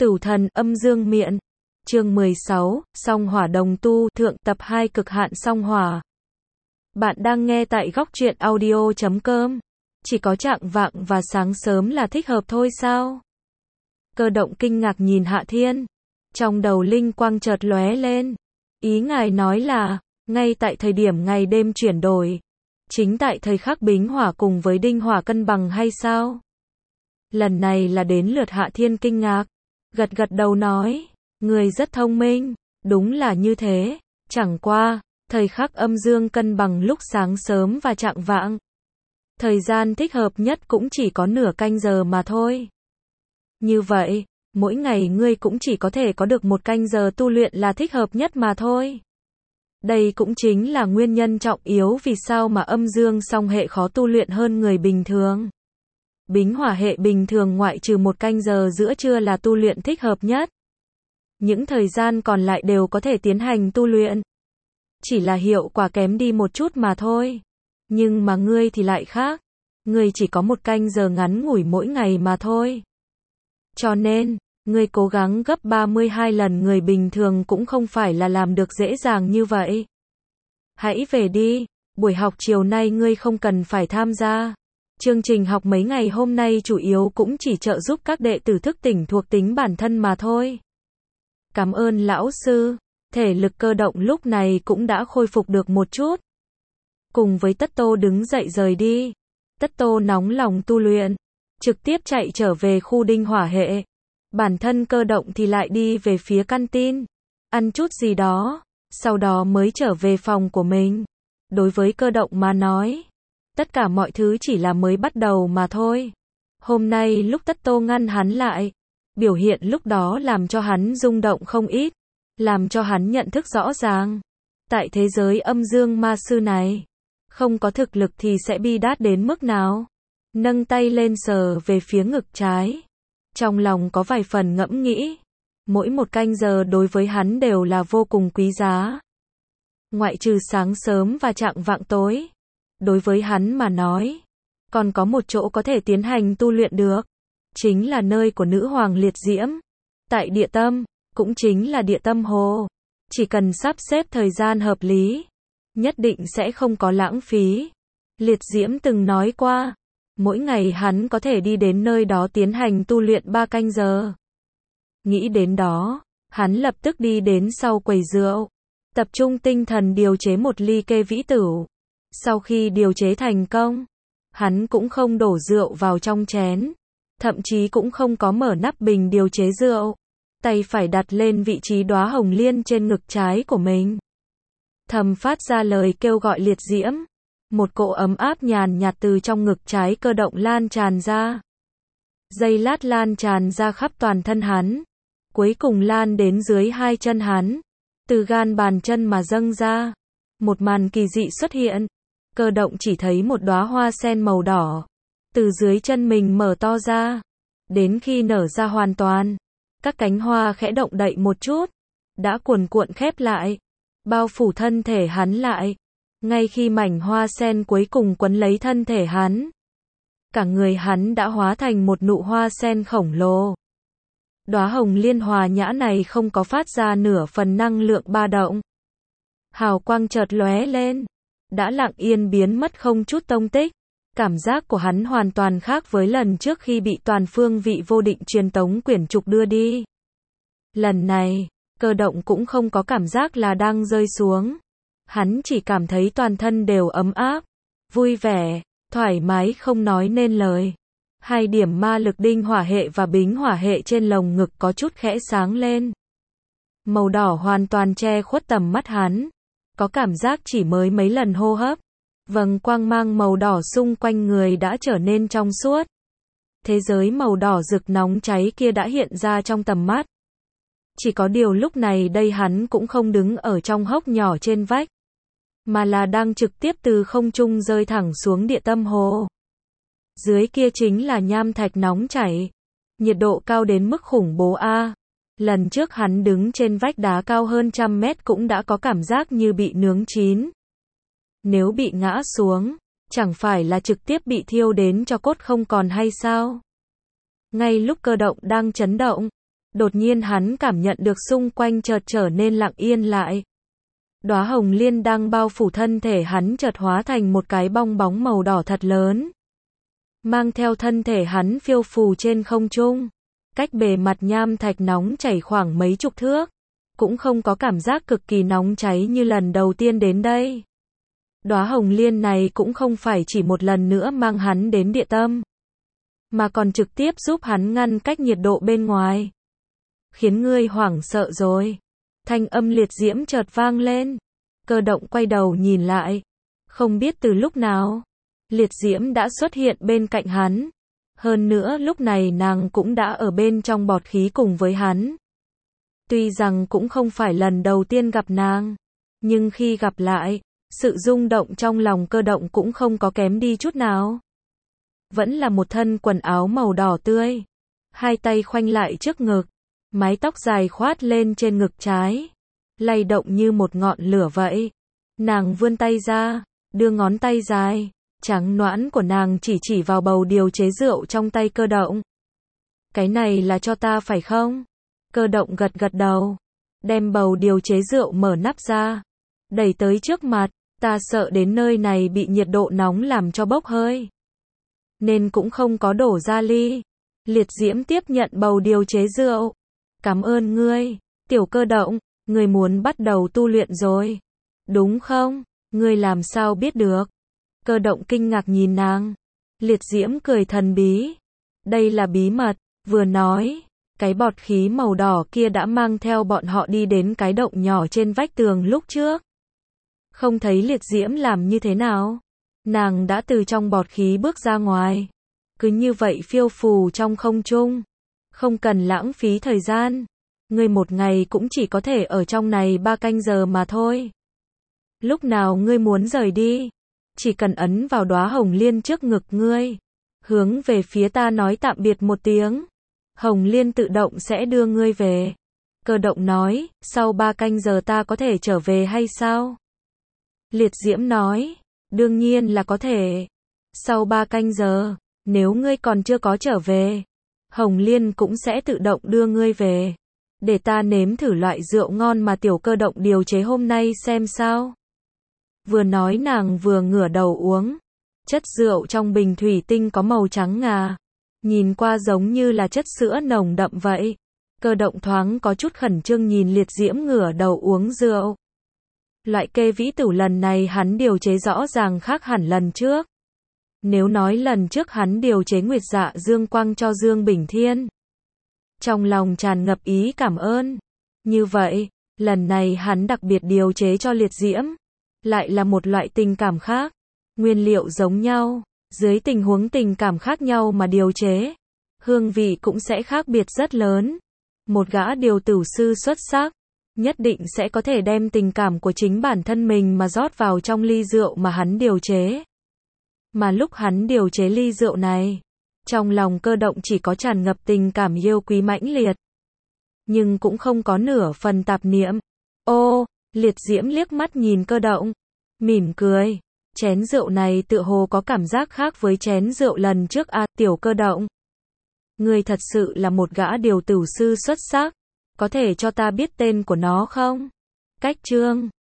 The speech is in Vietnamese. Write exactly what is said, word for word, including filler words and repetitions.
Tửu thần âm dương miện. Chương mười sáu, song hỏa đồng tu thượng tập hai cực hạn song hỏa. Bạn đang nghe tại góc truyện audio chấm com. Chỉ có trạng vạng và sáng sớm là thích hợp thôi sao? Cơ động kinh ngạc nhìn Hạ Thiên. Trong đầu linh quang chợt lóe lên. Ý ngài nói là, ngay tại thời điểm ngày đêm chuyển đổi, chính tại thời khắc bính hỏa cùng với đinh hỏa cân bằng hay sao? Lần này là đến lượt Hạ Thiên kinh ngạc. Gật gật đầu nói, người rất thông minh, đúng là như thế, chẳng qua, thời khắc âm dương cân bằng lúc sáng sớm và chạng vạng. Thời gian thích hợp nhất cũng chỉ có nửa canh giờ mà thôi. Như vậy, mỗi ngày ngươi cũng chỉ có thể có được một canh giờ tu luyện là thích hợp nhất mà thôi. Đây cũng chính là nguyên nhân trọng yếu vì sao mà âm dương song hệ khó tu luyện hơn người bình thường. Bính hỏa hệ bình thường ngoại trừ một canh giờ giữa trưa là tu luyện thích hợp nhất. Những thời gian còn lại đều có thể tiến hành tu luyện. Chỉ là hiệu quả kém đi một chút mà thôi. Nhưng mà ngươi thì lại khác. Ngươi chỉ có một canh giờ ngắn ngủi mỗi ngày mà thôi. Cho nên, ngươi cố gắng gấp ba mươi hai lần người bình thường cũng không phải là làm được dễ dàng như vậy. Hãy về đi, buổi học chiều nay ngươi không cần phải tham gia. Chương trình học mấy ngày hôm nay chủ yếu cũng chỉ trợ giúp các đệ tử thức tỉnh thuộc tính bản thân mà thôi. Cảm ơn lão sư. Thể lực cơ động lúc này cũng đã khôi phục được một chút. Cùng với Tất Tô đứng dậy rời đi. Tất Tô nóng lòng tu luyện, trực tiếp chạy trở về khu đinh hỏa hệ. Bản thân cơ động thì lại đi về phía canteen, ăn chút gì đó, sau đó mới trở về phòng của mình. Đối với cơ động mà nói, tất cả mọi thứ chỉ là mới bắt đầu mà thôi. Hôm nay lúc Tất Tô ngăn hắn lại, biểu hiện lúc đó làm cho hắn rung động không ít, làm cho hắn nhận thức rõ ràng. Tại thế giới âm dương ma sư này, không có thực lực thì sẽ bi đát đến mức nào. Nâng tay lên sờ về phía ngực trái. Trong lòng có vài phần ngẫm nghĩ. Mỗi một canh giờ đối với hắn đều là vô cùng quý giá. Ngoại trừ sáng sớm và chạng vạng tối. Đối với hắn mà nói, còn có một chỗ có thể tiến hành tu luyện được. Chính là nơi của nữ hoàng liệt diễm. Tại địa tâm, cũng chính là địa tâm hồ. Chỉ cần sắp xếp thời gian hợp lý, nhất định sẽ không có lãng phí. Liệt diễm từng nói qua, mỗi ngày hắn có thể đi đến nơi đó tiến hành tu luyện ba canh giờ. Nghĩ đến đó, hắn lập tức đi đến sau quầy rượu, tập trung tinh thần điều chế một ly kê vĩ tửu. Sau khi điều chế thành công, hắn cũng không đổ rượu vào trong chén, thậm chí cũng không có mở nắp bình điều chế rượu. Tay phải đặt lên vị trí đóa hồng liên trên ngực trái của mình. Thầm phát ra lời kêu gọi liệt diễm. Một cỗ ấm áp nhàn nhạt từ trong ngực trái cơ động lan tràn ra. Giây lát lan tràn ra khắp toàn thân hắn. Cuối cùng lan đến dưới hai chân hắn. Từ gan bàn chân mà dâng ra. Một màn kỳ dị xuất hiện. Cơ động chỉ thấy một đóa hoa sen màu đỏ. Từ dưới chân mình mở to ra. Đến khi nở ra hoàn toàn. Các cánh hoa khẽ động đậy một chút. Đã cuồn cuộn khép lại. Bao phủ thân thể hắn lại. Ngay khi mảnh hoa sen cuối cùng quấn lấy thân thể hắn, cả người hắn đã hóa thành một nụ hoa sen khổng lồ. Đóa hồng liên hòa nhã này không có phát ra nửa phần năng lượng ba động. Hào quang chợt lóe lên, đã lặng yên biến mất không chút tông tích. Cảm giác của hắn hoàn toàn khác với lần trước khi bị toàn phương vị vô định truyền tống quyển trục đưa đi. Lần này, cơ động cũng không có cảm giác là đang rơi xuống. Hắn chỉ cảm thấy toàn thân đều ấm áp, vui vẻ, thoải mái không nói nên lời. Hai điểm ma lực đinh hỏa hệ và bính hỏa hệ trên lồng ngực có chút khẽ sáng lên. Màu đỏ hoàn toàn che khuất tầm mắt hắn. Có cảm giác chỉ mới mấy lần hô hấp. Vầng quang mang màu đỏ xung quanh người đã trở nên trong suốt. Thế giới màu đỏ rực nóng cháy kia đã hiện ra trong tầm mắt. Chỉ có điều lúc này đây hắn cũng không đứng ở trong hốc nhỏ trên vách, mà là đang trực tiếp từ không trung rơi thẳng xuống địa tâm hồ. Dưới kia chính là nham thạch nóng chảy. Nhiệt độ cao đến mức khủng bố a. Lần trước hắn đứng trên vách đá cao hơn trăm mét cũng đã có cảm giác như bị nướng chín. Nếu bị ngã xuống, chẳng phải là trực tiếp bị thiêu đến cho cốt không còn hay sao? Ngay lúc cơ động đang chấn động, Đột nhiên hắn cảm nhận được xung quanh chợt trở nên lặng yên lại. Đóa hồng liên đang bao phủ thân thể hắn chợt hóa thành một cái bong bóng màu đỏ thật lớn. Mang theo thân thể hắn phiêu phù trên không trung. Cách bề mặt nham thạch nóng chảy khoảng mấy chục thước. Cũng không có cảm giác cực kỳ nóng cháy như lần đầu tiên đến đây. Đóa hồng liên này cũng không phải chỉ một lần nữa mang hắn đến địa tâm. Mà còn trực tiếp giúp hắn ngăn cách nhiệt độ bên ngoài. Khiến ngươi hoảng sợ rồi. Thanh âm liệt diễm chợt vang lên. Cơ động quay đầu nhìn lại. Không biết từ lúc nào, liệt diễm đã xuất hiện bên cạnh hắn. Hơn nữa lúc này nàng cũng đã ở bên trong bọt khí cùng với hắn. Tuy rằng cũng không phải lần đầu tiên gặp nàng. Nhưng khi gặp lại, sự rung động trong lòng cơ động cũng không có kém đi chút nào. Vẫn là một thân quần áo màu đỏ tươi. Hai tay khoanh lại trước ngực. Mái tóc dài khoát lên trên ngực trái. Lay động như một ngọn lửa vậy. Nàng vươn tay ra, đưa ngón tay dài, trắng nõn của nàng chỉ chỉ vào bầu điều chế rượu trong tay cơ động. Cái này là cho ta phải không? Cơ động gật gật đầu. Đem bầu điều chế rượu mở nắp ra. Đẩy tới trước mặt. Ta sợ đến nơi này bị nhiệt độ nóng làm cho bốc hơi. Nên cũng không có đổ ra ly. Liệt diễm tiếp nhận bầu điều chế rượu. Cảm ơn ngươi, tiểu cơ động, ngươi muốn bắt đầu tu luyện rồi. Đúng không? Ngươi làm sao biết được? Cơ động kinh ngạc nhìn nàng. Liệt diễm cười thần bí. Đây là bí mật, vừa nói. Cái bọt khí màu đỏ kia đã mang theo bọn họ đi đến cái động nhỏ trên vách tường lúc trước. Không thấy liệt diễm làm như thế nào. Nàng đã từ trong bọt khí bước ra ngoài. Cứ như vậy phiêu phù trong không trung. Không cần lãng phí thời gian. Ngươi một ngày cũng chỉ có thể ở trong này ba canh giờ mà thôi. Lúc nào ngươi muốn rời đi, chỉ cần ấn vào đóa hồng liên trước ngực ngươi. Hướng về phía ta nói tạm biệt một tiếng. Hồng liên tự động sẽ đưa ngươi về. Cơ động nói, sau ba canh giờ ta có thể trở về hay sao? Liệt diễm nói, đương nhiên là có thể. Sau ba canh giờ, nếu ngươi còn chưa có trở về, Hồng Liên cũng sẽ tự động đưa ngươi về. Để ta nếm thử loại rượu ngon mà tiểu cơ động điều chế hôm nay xem sao. Vừa nói nàng vừa ngửa đầu uống. Chất rượu trong bình thủy tinh có màu trắng ngà. Nhìn qua giống như là chất sữa nồng đậm vậy. Cơ động thoáng có chút khẩn trương nhìn liệt diễm ngửa đầu uống rượu. Loại kê vĩ tử lần này hắn điều chế rõ ràng khác hẳn lần trước. Nếu nói lần trước hắn điều chế Nguyệt Dạ Dương Quang cho Dương Bình Thiên. Trong lòng tràn ngập ý cảm ơn. Như vậy, lần này hắn đặc biệt điều chế cho liệt diễm. Lại là một loại tình cảm khác. Nguyên liệu giống nhau, dưới tình huống tình cảm khác nhau mà điều chế. Hương vị cũng sẽ khác biệt rất lớn. Một gã điều tử sư xuất sắc. Nhất định sẽ có thể đem tình cảm của chính bản thân mình mà rót vào trong ly rượu mà hắn điều chế. Mà lúc hắn điều chế ly rượu này, trong lòng cơ động chỉ có tràn ngập tình cảm yêu quý mãnh liệt. Nhưng cũng không có nửa phần tạp niệm. Ô, liệt diễm liếc mắt nhìn cơ động. Mỉm cười. Chén rượu này tựa hồ có cảm giác khác với chén rượu lần trước à, tiểu cơ động. Ngươi thật sự là một gã điều tử sư xuất sắc. Có thể cho ta biết tên của nó không? Cách chương